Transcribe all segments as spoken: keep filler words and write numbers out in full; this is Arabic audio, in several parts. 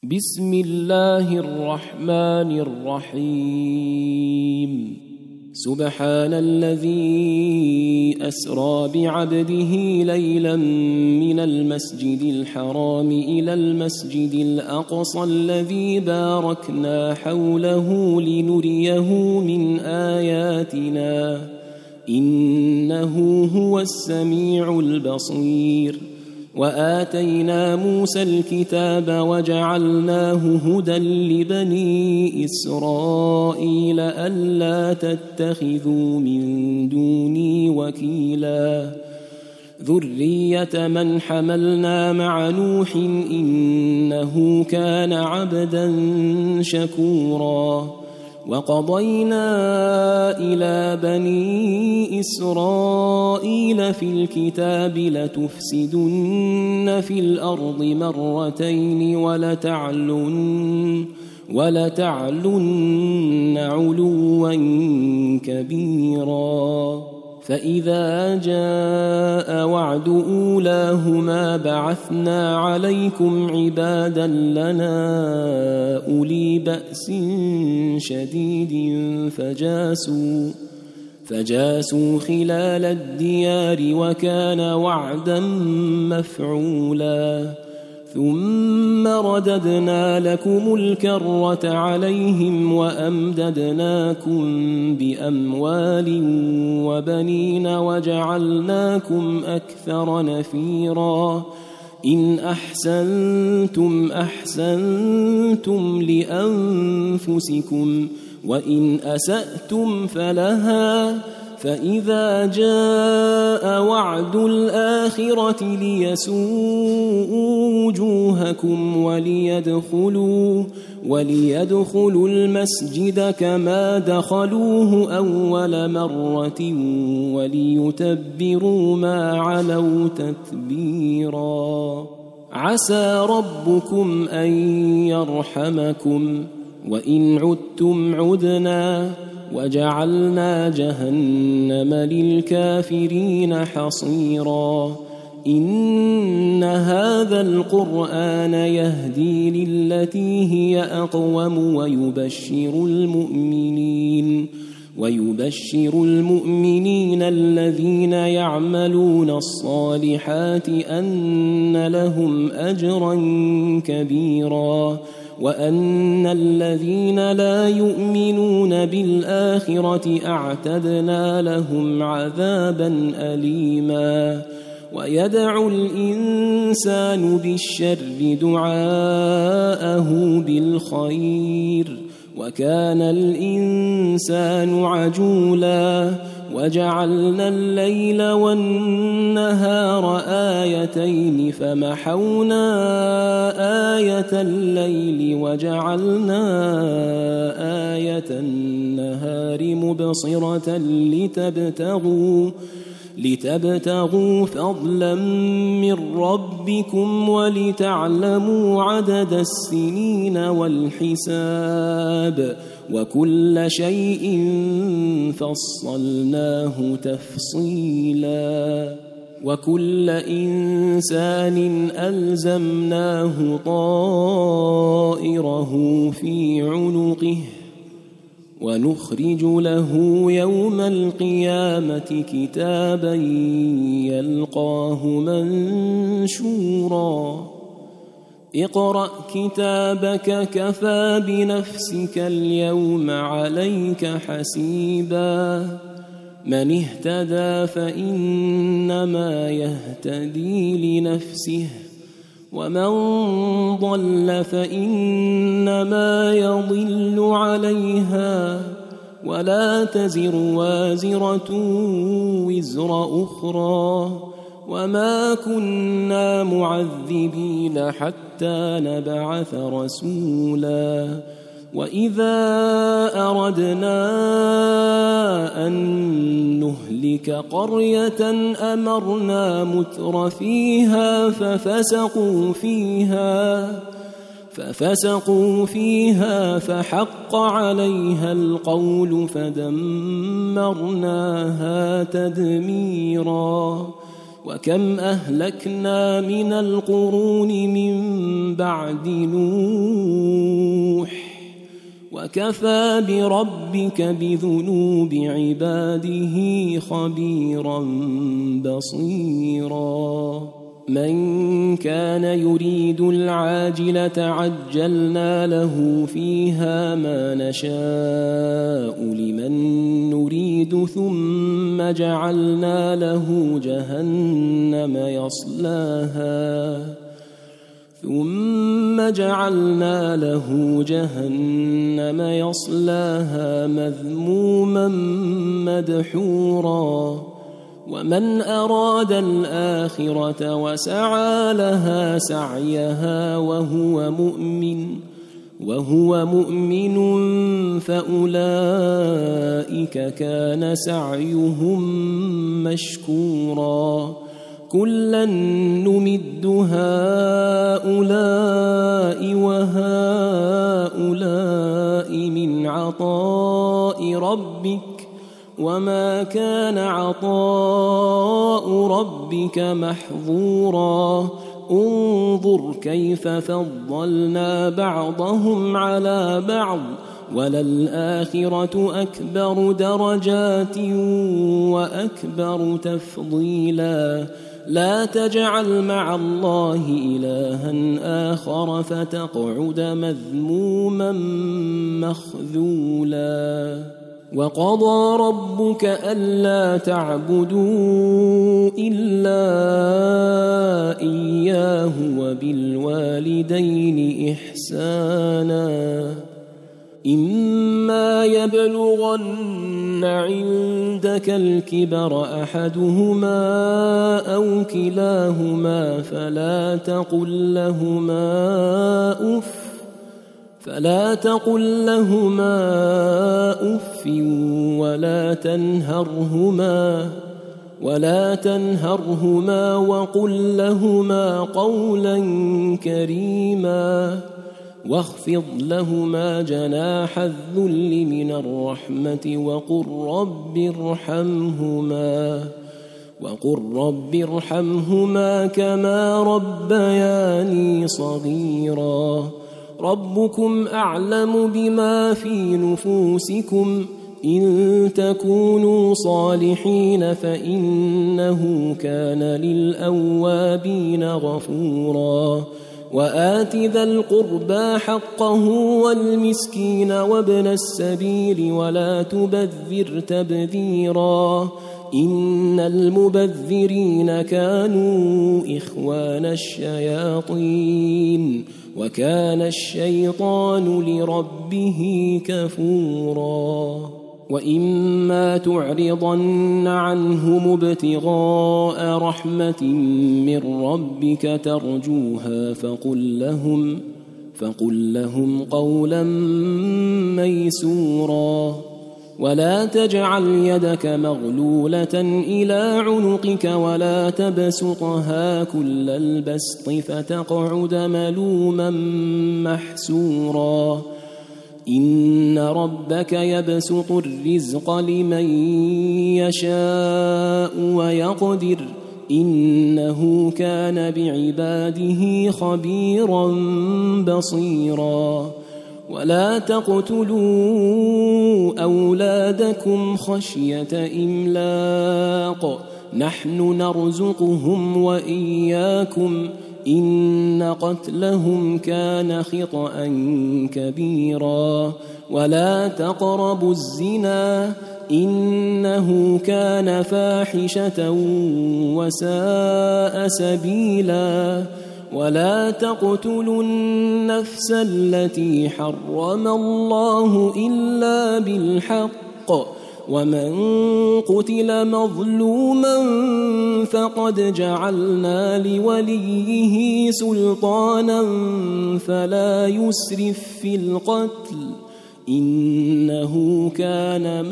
بسم الله الرحمن الرحيم سبحان الذي أسرى بعبده ليلا من المسجد الحرام إلى المسجد الأقصى الذي باركنا حوله لنريه من آياتنا إنه هو السميع البصير. وآتينا موسى الكتاب وجعلناه هدى لبني إسرائيل ألا تتخذوا من دوني وكيلا ذرية من حملنا مع نوح إنه كان عبدا شكورا. وقضينا إلى بني إسرائيل في الكتاب لتفسدن في الأرض مرتين ولتعلن, ولتعلن علوا كبيرا. فإذا جاء وعد أولاهما بعثنا عليكم عبادا لنا أولي بأس شديد فجاسوا, فجاسوا خلال الديار وكان وعدا مفعولا. ثم رددنا لكم الكرة عليهم وأمددناكم بأموال وبنين وجعلناكم أكثر نفيرا. إن أحسنتم أحسنتم لأنفسكم وإن أسأتم فلها. فإذا جاء وعد الآخرة ليسوءوا وجوهكم وليدخلوا, وليدخلوا المسجد كما دخلوه أول مرة وليتبروا ما علوا تتبيرا. عسى ربكم أن يرحمكم وإن عدتم عدنا وجعلنا جهنم للكافرين حصيرا. إن هذا القرآن يهدي للتي هي أقوم ويبشر المؤمنين ويبشر المؤمنين الذين يعملون الصالحات أن لهم أجرا كبيرا وأن الذين لا يؤمنون بالآخرة أعتدنا لهم عذابا أليما. ويدعو الإنسان بالشر دعاءه بالخير وكان الإنسان عجولا. وجعلنا الليل والنهار آيتين فمحونا آية الليل وجعلنا آية النهار مبصرة لتبتغوا لتبتغوا فضلا من ربكم ولتعلموا عدد السنين والحساب وكل شيء فصلناه تفصيلا. وكل إنسان ألزمناه طائره في عنقه ونخرج له يوم القيامة كتابا يلقاه منشورا. اقرأ كتابك كفى بنفسك اليوم عليك حسيبا. من اهتدى فإنما يهتدي لنفسه ومن ضل فإنما يضل عليها ولا تزر وازرة وزر أخرى وما كنا معذبين حتى نبعث رسولا. وإذا أردنا أن نهلك قرية أمرنا متر فيها ففسقوا فيها ففسقوا فيها فحق عليها القول فدمرناها تدميرا. وكم أهلكنا من القرون من بعد نوح وكفى بربك بذنوب عباده خبيرا بصيرا من كان يريد العاجلة عجلنا له فيها ما نشاء لمن نريد ثم جعلنا له جهنم يصلاها ثم جعلنا له جهنم يصلاها مذموما مدحورا ومن أراد الآخرة وسعى لها سعيها وهو مؤمن وهو مؤمن فأولئك كان سعيهم مشكورا كلا نمد هؤلاء وهؤلاء من عطاء ربك وما كان عطاء ربك محظورا انظر كيف فضلنا بعضهم على بعض وللآخرة أكبر درجات وأكبر تفضيلا لا تجعل مع الله إلها آخر فتقعد مذموما مخذولا وقضى ربك ألا تعبدوا إلا إياه وبالوالدين إحسانا إما يبلغن عندك الكبر أحدهما أو كلاهما فلا تقل لهما أف فلا تقل لهما أف ولا تنهرهما ولا تنهرهما وقل لهما قولا كريما واخفض لهما جناح الذل من الرحمة وقل رب ارحمهما وقل رب ارحمهما كما ربياني صغيرا ربكم أعلم بما في نفوسكم إن تكونوا صالحين فإنه كان للأوابين غفورا وآت ذا القربى حقه والمسكين وابن السبيل ولا تبذر تبذيرا إن المبذرين كانوا إخوان الشياطين وكان الشيطان لربه كفورا وإما تعرضن عنهم ابتغاء رحمة من ربك ترجوها فقل لهم فقل لهم قولا ميسورا ولا تجعل يدك مغلولة إلى عنقك ولا تبسطها كل البسط فتقعد ملوما محسورا إن ربك يبسط الرزق لمن يشاء ويقدر إنه كان بعباده خبيرا بصيرا ولا تقتلوا أولادكم خشية إملاق نحن نرزقهم وإياكم إن قتلهم كان خطأ كبيرا ولا تقربوا الزنا إنه كان فاحشة وساء سبيلا ولا تقتلوا النفس التي حرم الله إلا بالحق ومن قتل مظلوما فقد جعلنا لوليه سلطانا فلا يسرف في القتل إنه كان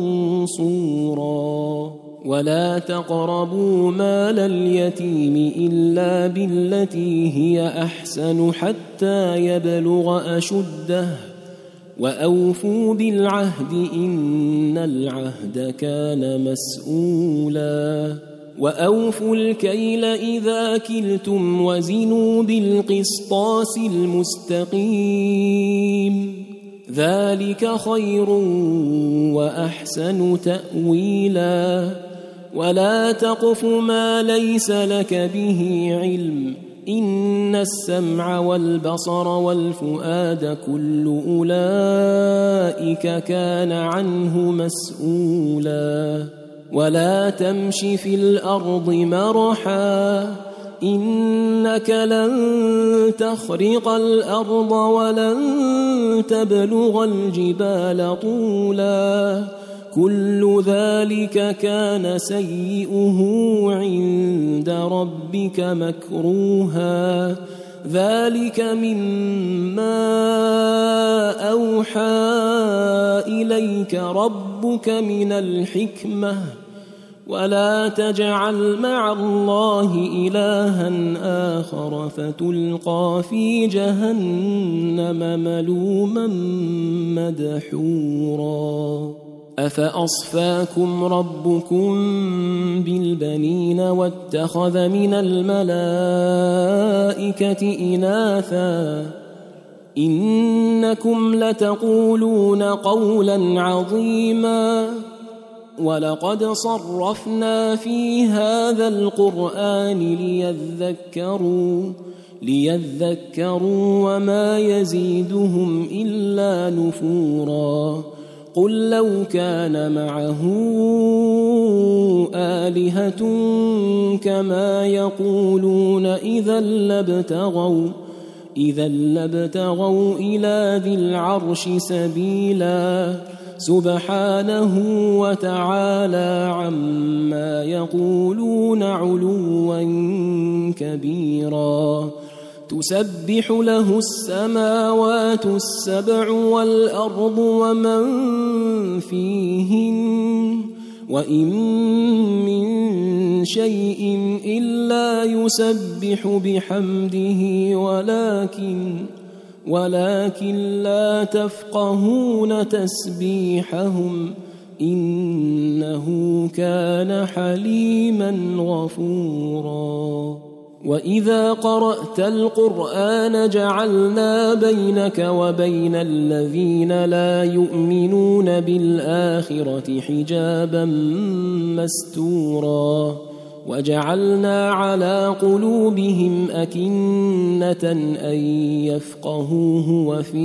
منصورا ولا تقربوا مال اليتيم إلا بالتي هي أحسن حتى يبلغ أشده وأوفوا بالعهد إن العهد كان مسؤولا وأوفوا الكيل إذا كلتم وزنوا بالقسطاس المستقيم ذلك خير وأحسن تأويلا ولا تقف ما ليس لك به علم إن السمع والبصر والفؤاد كل أولئك كان عنه مسؤولا ولا تمش في الأرض مرحا إنك لن تخرق الأرض ولن تبلغ الجبال طولا كل ذلك كان سيئه عند ربك مكروها ذلك مما أوحى إليك ربك من الحكمة ولا تجعل مع الله إلها آخر فتلقى في جهنم ملوما مدحورا أفأصفاكم ربكم بالبنين واتخذ من الملائكة إناثا إنكم لتقولون قولا عظيما ولقد صرفنا في هذا القرآن ليذكروا ليذكروا وما يزيدهم إلا نفورا قل لو كان معه آلهة كما يقولون إذا لابتغوا إذا لابتغوا إلى ذي العرش سبيلا سبحانه وتعالى عما يقولون علوا كبيرا تسبح له السماوات السبع والأرض ومن فيهن وإن من شيء إلا يسبح بحمده ولكن ولكن لا تفقهون تسبيحهم إنه كان حليما غفورا وإذا قرأت القرآن جعلنا بينك وبين الذين لا يؤمنون بالآخرة حجابا مستورا وجعلنا على قلوبهم أكنة أن يفقهوه وفي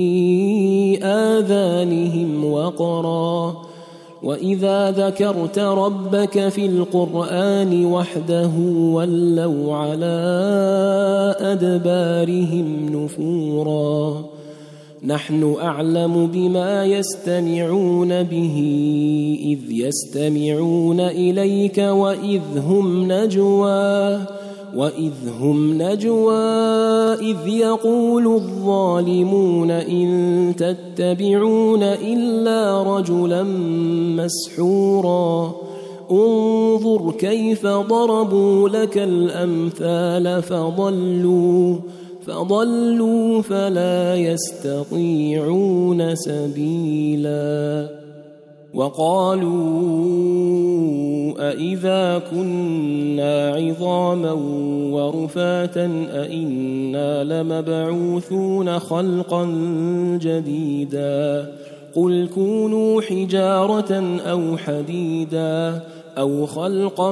آذانهم وقرا وإذا ذكرت ربك في القرآن وحده ولوا على أدبارهم نفورا نحن أعلم بما يستمعون به إذ يستمعون إليك وإذ هم نجوى وإذ هم نجوى إذ يقول الظالمون إن تتبعون إلا رجلا مسحورا انظر كيف ضربوا لك الأمثال فضلوا فضلوا فلا يستطيعون سبيلا وقالوا أإذا كنا عظاما ورفاتا أإنا لمبعوثون خلقا جديدا قل كونوا حجارة أو حديدا أو خلقا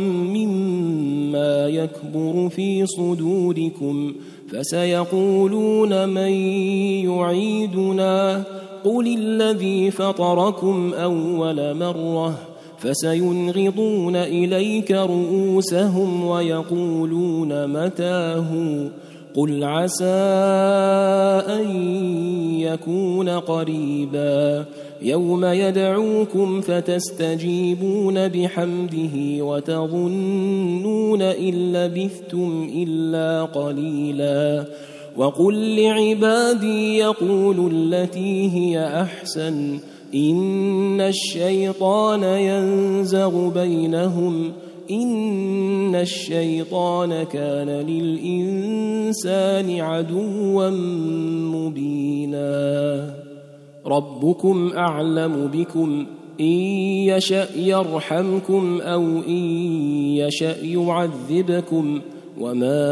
مما يكبر في صدوركم فسيقولون من يعيدنا قل الذي فطركم أول مرة فسينغضون إليك رؤوسهم ويقولون متاه قل عسى أن يكون قريبا يوم يدعوكم فتستجيبون بحمده وتظنون إن لبثتم إلا قليلا وقل لعبادي يقولوا التي هي أحسن إن الشيطان ينزغ بينهم إن الشيطان كان للإنسان عدوا مبينا ربكم أعلم بكم إن يشأ يرحمكم أو إن يشأ يعذبكم وما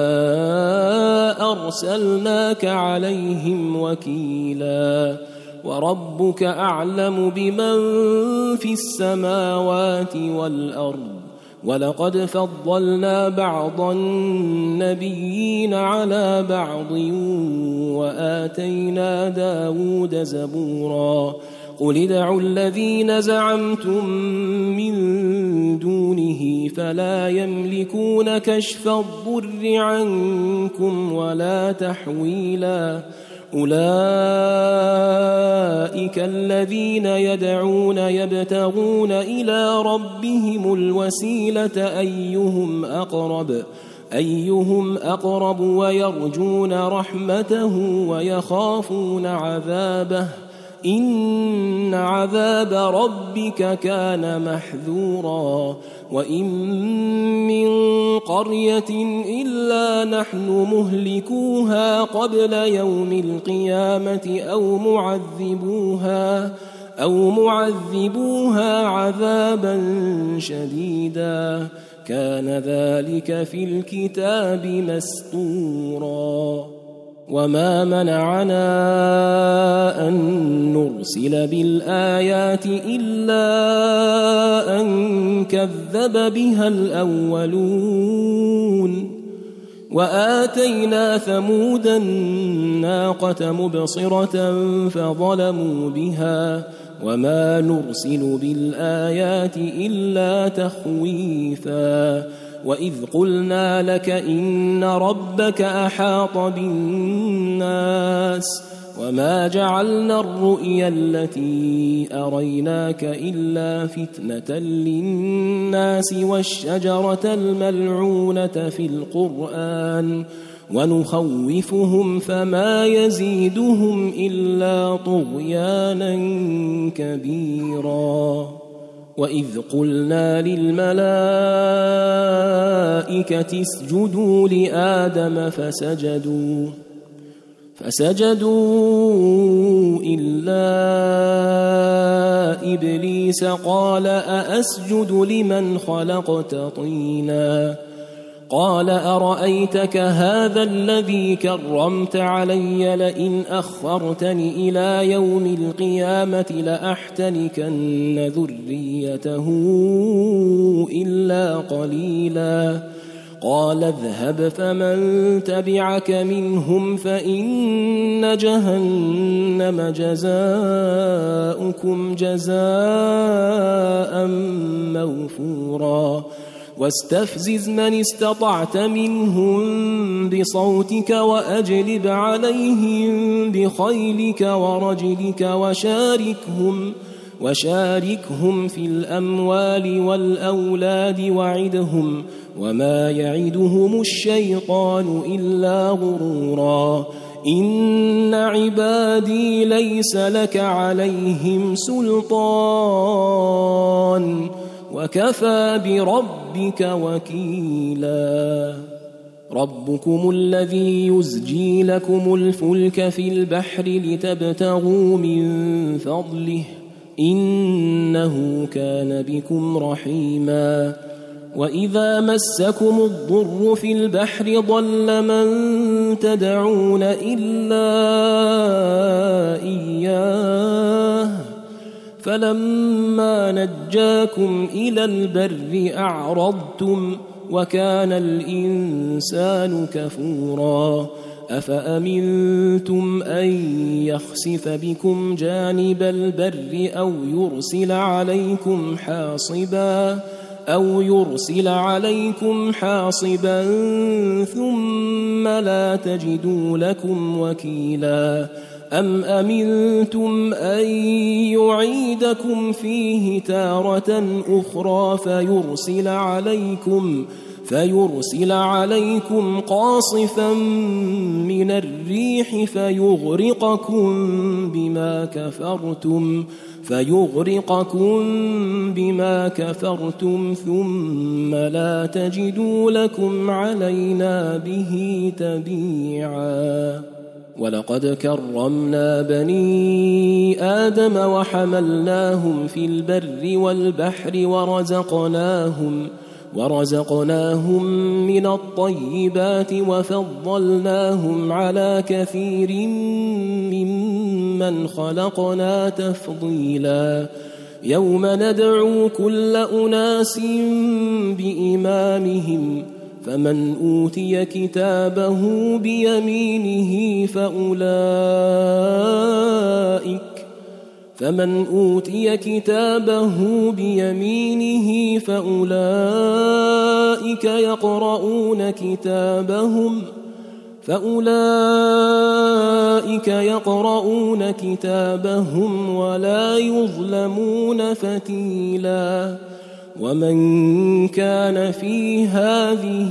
أرسلناك عليهم وكيلا وربك أعلم بمن في السماوات والأرض ولقد فضلنا بعض النبيين على بعض وآتينا داود زبورا قل ادعوا الذين زعمتم من دونه فلا يملكون كشف الضر عنكم ولا تحويلا أولئك الذين يدعون يبتغون إلى ربهم الوسيلة أيهم أقرب أيهم أقرب ويرجون رحمته ويخافون عذابه إن عذاب ربك كان محذورا وإن من قرية إلا نحن مهلكوها قبل يوم القيامة أو معذبوها أو معذبوها عذابا شديدا كان ذلك في الكتاب مسطورا وما منعنا أن نرسل بالآيات إلا أن كذب بها الأولون وآتينا ثمود الناقة مبصرة فظلموا بها وما نرسل بالآيات إلا تخويفا وإذ قلنا لك إن ربك أحاط بالناس وما جعلنا الرؤيا التي أريناك إلا فتنة للناس والشجرة الملعونة في القرآن ونخوفهم فما يزيدهم إلا طغيانا كبيرا وإذ قلنا للملائكة اسجدوا لآدم فسجدوا فسجدوا إلا إبليس قال أأسجد لمن خلقت طينا قال أرأيتك هذا الذي كرمت علي لئن أخرتني إلى يوم القيامة لأحتنكن ذريته إلا قليلا قال اذهب فمن تبعك منهم فإن جهنم جزاؤكم جزاء موفورا واستفزز من استطعت منهم بصوتك وأجلب عليهم بخيلك ورجلك وشاركهم وشاركهم في الأموال والأولاد وعدهم وما يعدهم الشيطان إلا غرورا إن عبادي ليس لك عليهم سلطان وكفى بربك وكيلا ربكم الذي يزجي لكم الفلك في البحر لتبتغوا من فضله إنه كان بكم رحيما وإذا مسكم الضر في البحر ضل من تدعون إلا إياه فلما نجاكم إلى البر أعرضتم وكان الإنسان كفورا أفأمنتم أن يخسف بكم جانب البر أو يرسل عليكم حاصبا أو يرسل عليكم حاصبا ثم لا تجدوا لكم وكيلا أم أمنتم أن يعيدكم فيه تارة أخرى فيرسل عليكم فيرسل عليكم قاصفا من الريح فيغرقكم بما كفرتم فيغرقكم بما كفرتم ثم لا تجدوا لكم علينا به تبيعا ولقد كرمنا بني آدم وحملناهم في البر والبحر ورزقناهم ورزقناهم من الطيبات وفضلناهم على كثير ممن خلقنا تفضيلا يوم ندعو كل أناس بإمامهم فمن أوتي كتابه بيمينه فأولئك فمن أوتي كتابه بيمينه فأولئك يقرؤون كتابهم فأولئك يقرؤون كتابهم ولا يظلمون فتيلا ومن كان في هذه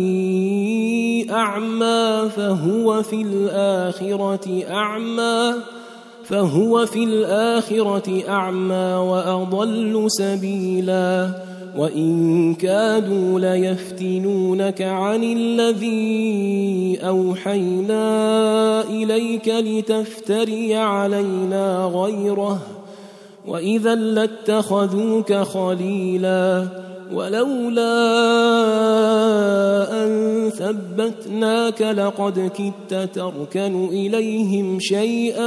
أعمى فهو في الآخرة أعمى فهو في الآخرة أعمى وأضل سبيلا وإن كادوا ليفتنونك عن الذي أوحينا إليك لتفتري علينا غيره وإذا لاتخذوك خليلا ولولا أن ثبتناك لقد كدت تركن إليهم شيئا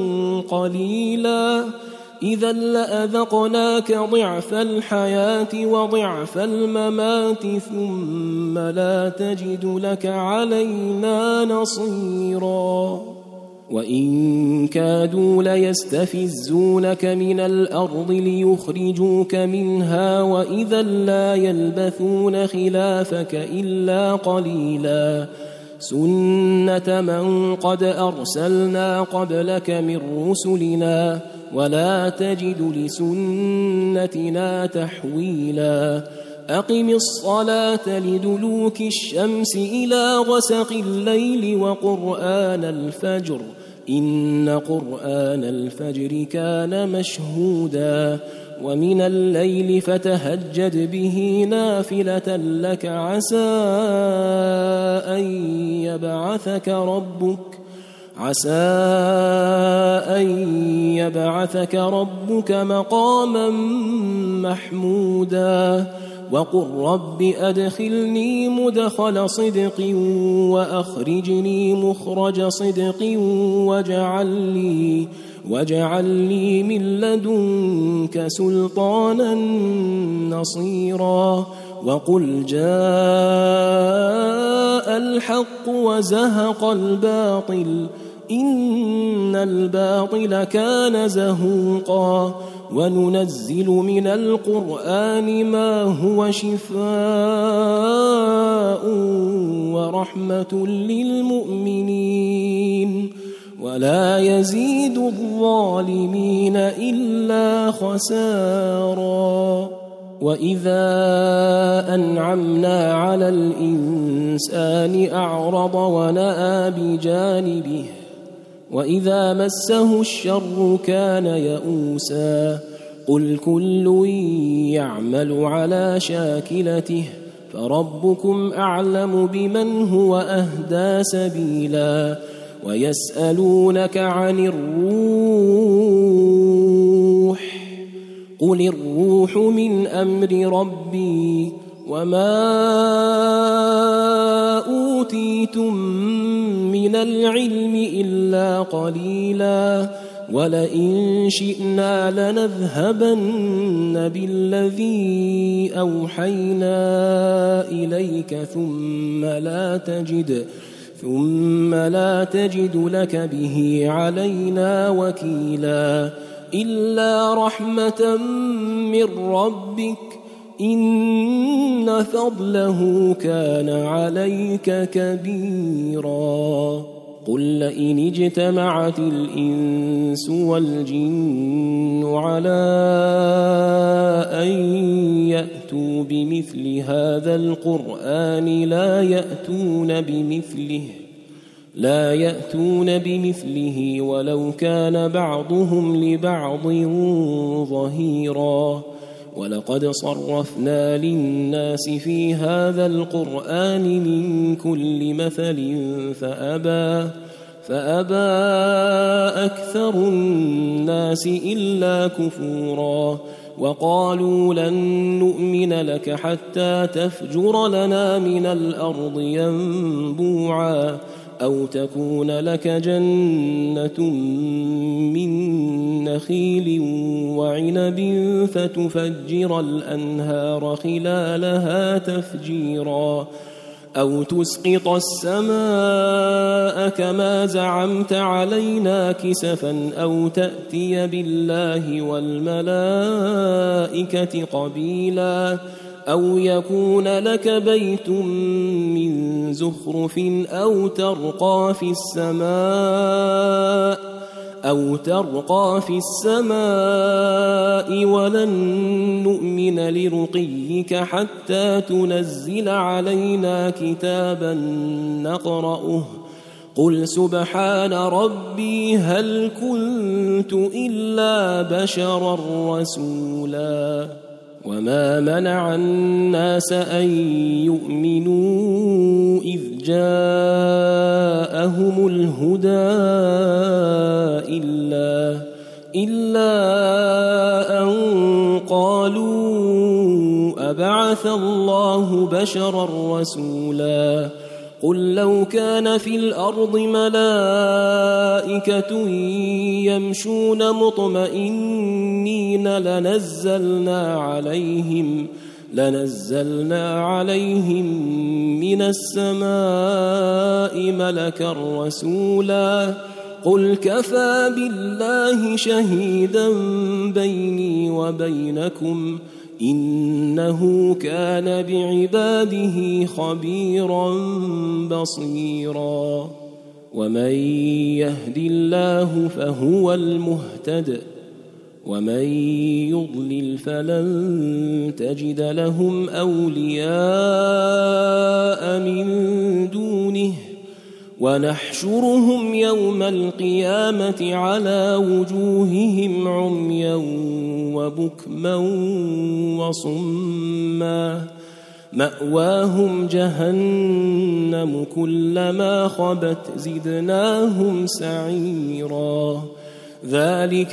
قليلا إذا لأذقناك ضعف الحياة وضعف الممات ثم لا تجد لك علينا نصيرا وإن كادوا ليستفزونك من الأرض ليخرجوك منها وإذا لا يلبثون خلافك إلا قليلا سنة من قد أرسلنا قبلك من رسلنا ولا تجد لسنتنا تحويلا أقم الصلاة لدلوك الشمس إلى غسق الليل وقرآن الفجر إن قرآن الفجر كان مشهودا ومن الليل فتهجد به نافلة لك عسى أن يبعثك ربك عسى أن يبعثك ربك مقاما محمودا وقل رب أدخلني مدخل صدق وأخرجني مخرج صدق واجعل لي واجعل لي من لدنك سلطانا نصيرا وقل جاء الحق وزهق الباطل إن الباطل كان زهوقا وننزل من القرآن ما هو شفاء ورحمة للمؤمنين ولا يزيد الظالمين إلا خسارا وإذا أنعمنا على الإنسان أعرض ونأى بجانبه وإذا مسه الشر كان يئوسا قل كل يعمل على شاكلته فربكم أعلم بمن هو أهدى سبيلا ويسألونك عن الروح قل الروح من أمر ربي وما أوتيتم من العلم إلا قليلا ولئن شئنا لنذهبن بالذي أوحينا إليك ثم لا تجد ثم لا تجد لك به علينا وكيلا إلا رحمة من ربك إن فضله كان عليك كبيرا قل لئن اجتمعت الإنس والجن على أن يأتوا بمثل هذا القرآن لا يأتون بمثله لا يأتون بمثله ولو كان بعضهم لبعض ظهيرا ولقد صرفنا للناس في هذا القرآن من كل مثل فأبى فأبى أكثر الناس إلا كفورا وقالوا لن نؤمن لك حتى تفجر لنا من الأرض ينبوعا أو تكون لك جنة من نخيل وعنب فتفجر الأنهار خلالها تفجيرا أو تسقط السماء كما زعمت علينا كسفا أو تأتي بالله والملائكة قبيلا أو يكون لك بيت من زخرف أو ترقى في السماء أو ترقى في السماء ولن نؤمن لرقيك حتى تنزل علينا كتابا نقرأه قل سبحان ربي هل كنت إلا بشرا رسولا وما منع الناس أن يؤمنوا إذ جاءهم الهدى إلا, إلا أن قالوا أبعث الله بشرا رسولا قل لو كان في الأرض ملائكة يمشون مطمئنين لنزلنا عليهم لنزلنا عليهم من السماء ملكا رسولا قل كفى بالله شهيدا بيني وبينكم إنه كان بعباده خبيرا بصيرا ومن يهد الله فهو المهتد ومن يضلل فلن تجد لهم أولياء من دونه ونحشرهم يوم القيامة على وجوههم عميا وبكما وصما مأواهم جهنم كلما خبت زدناهم سعيرا ذلك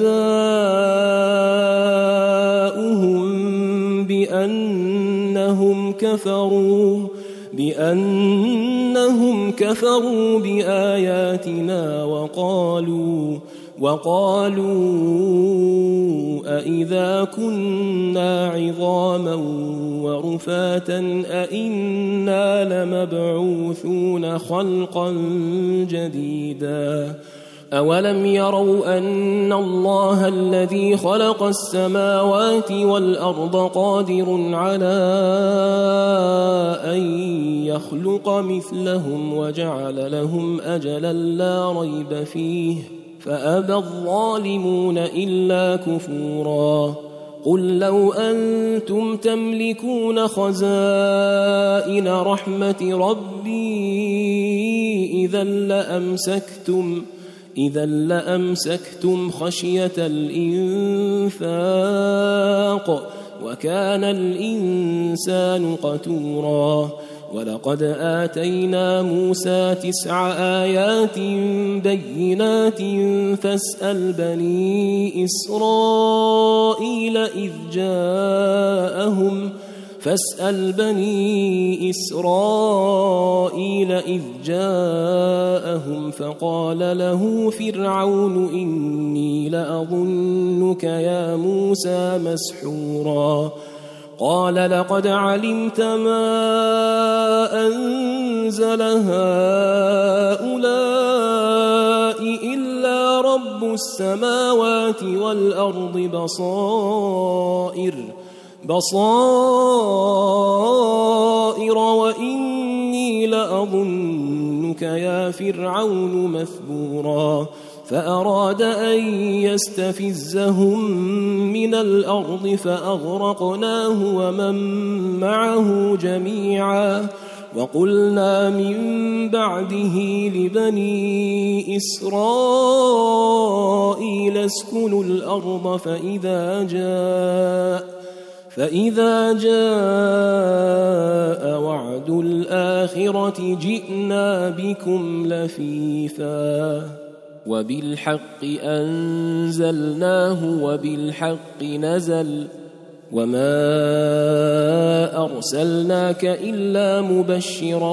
جزاؤهم بأنهم كفروا بأنهم كفروا بآياتنا وقالوا وقالوا أإذا كنا عظاما ورفاتا أإنا لمبعوثون خلقا جديدا أولم يروا أن الله الذي خلق السماوات والأرض قادر على أن يخلق مثلهم وجعل لهم أجلا لا ريب فيه فأبى الظالمون إلا كفورا قل لو أنتم تملكون خزائن رحمة ربي إذا لأمسكتم إذا لأمسكتم خشية الإنفاق وكان الإنسان قتورا ولقد آتينا موسى تسع آيات بينات فاسأل بني إسرائيل إذ جاءهم فاسأل بني إسرائيل إذ جاءهم فقال له فرعون إني لأظنك يا موسى مسحورا قال لقد علمت ما أنزل هؤلاء إلا رب السماوات والأرض بصائر بصائر وإني لأظنك يا فرعون مثبورا فأراد أن يستفزهم من الأرض فأغرقناه ومن معه جميعا وقلنا من بعده لبني إسرائيل اسكنوا الأرض فإذا جاء فإذا جاء وعد الآخرة جئنا بكم لفيفا وبالحق أنزلناه وبالحق نزل وما أرسلناك إلا مبشرا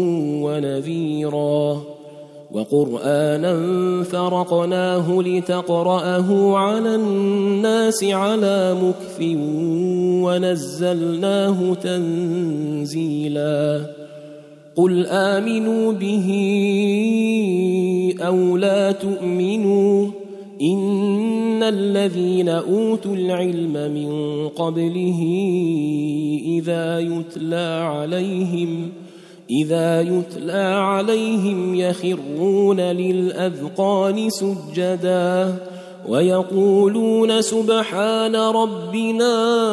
ونذيرا وقرآنا فرقناه لتقرأه على الناس على مكث ونزلناه تنزيلا قل آمنوا به أو لا تؤمنوا إن الذين أوتوا العلم من قبله إذا يتلى عليهم إذا يتلى عليهم يخرون للأذقان سجدا ويقولون سبحان ربنا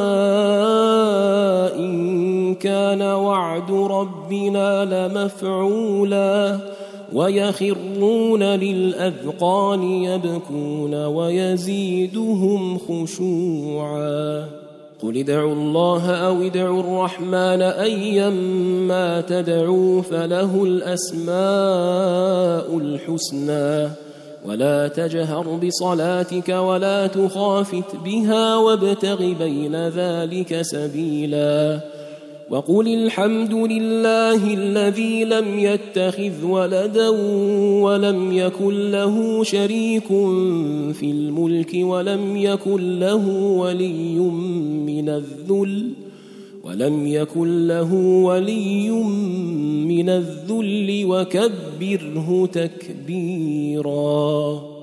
إن كان وعد ربنا لمفعولا ويخرون للأذقان يبكون ويزيدهم خشوعا قل ادعوا الله أو ادعوا الرحمن أيما تدعوا فله الأسماء الحسنى ولا تجهر بصلاتك ولا تخافت بها وابتغ بين ذلك سبيلا وقل الحمد لله الذي لم يتخذ ولدا ولم يكن له شريك في الملك ولم يكن له ولي من الذل ولم يكن له ولي من الذل وكبره تكبيرا.